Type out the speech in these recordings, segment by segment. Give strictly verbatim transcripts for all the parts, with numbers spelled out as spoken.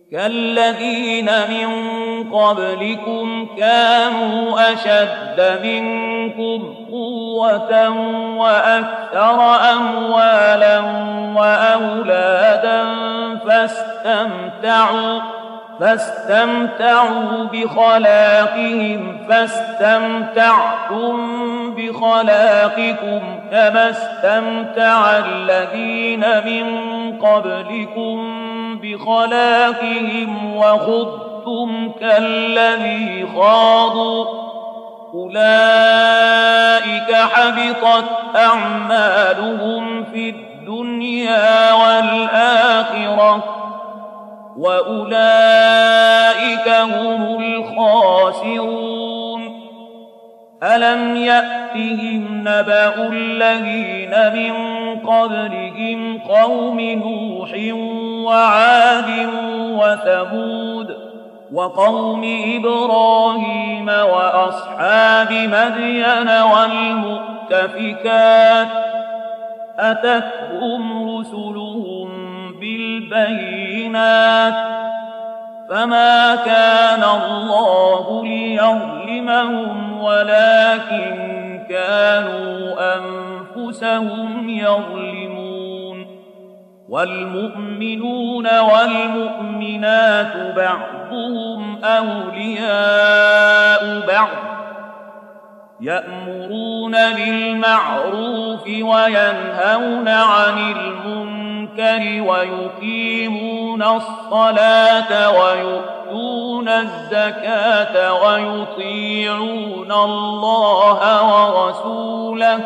كالذين من قبلكم كانوا أشد منكم قوة وأكثر أموالا وأولادا فاستمتعوا فاستمتعوا بخلاقهم فاستمتعتم بخلاقكم كما استمتع الذين من قبلكم بخلاقهم وخضتم كالذي خاضوا أولئك حبطت أعمالهم في الدنيا والآخرة وأولئك هم الخاسرون. ألم يأتهم نبأ الذين من قبلهم قوم نوح وعاد وثمود وقوم إبراهيم وأصحاب مدين والمؤتفكات أتتهم رسلهم بالبينات فما كان الله ليظلمهم ولكن كانوا أنفسهم يظلمون. والمؤمنون والمؤمنات بعضهم أولياء بعض يأمرون بالمعروف وينهون عن المنكر ويقيمون الصلاة ويؤتون الزكاة ويطيعون الله ورسوله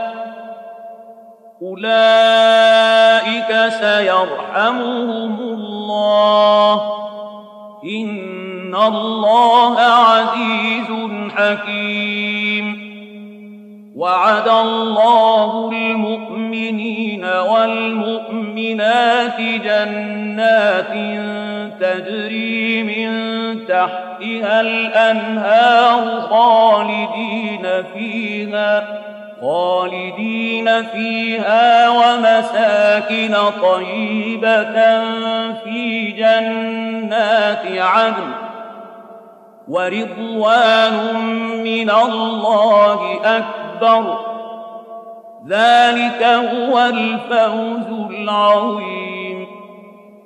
أولئك سيرحمهم الله إن الله عزيز حكيم. وعد الله المؤمنين والمؤمنات جنات تجري من تحتها الأنهار خالدين فيها خالدين فيها ومساكن طيبة في جنات عدن ورضوان من الله أكبر ذلك هو الفوز العظيم.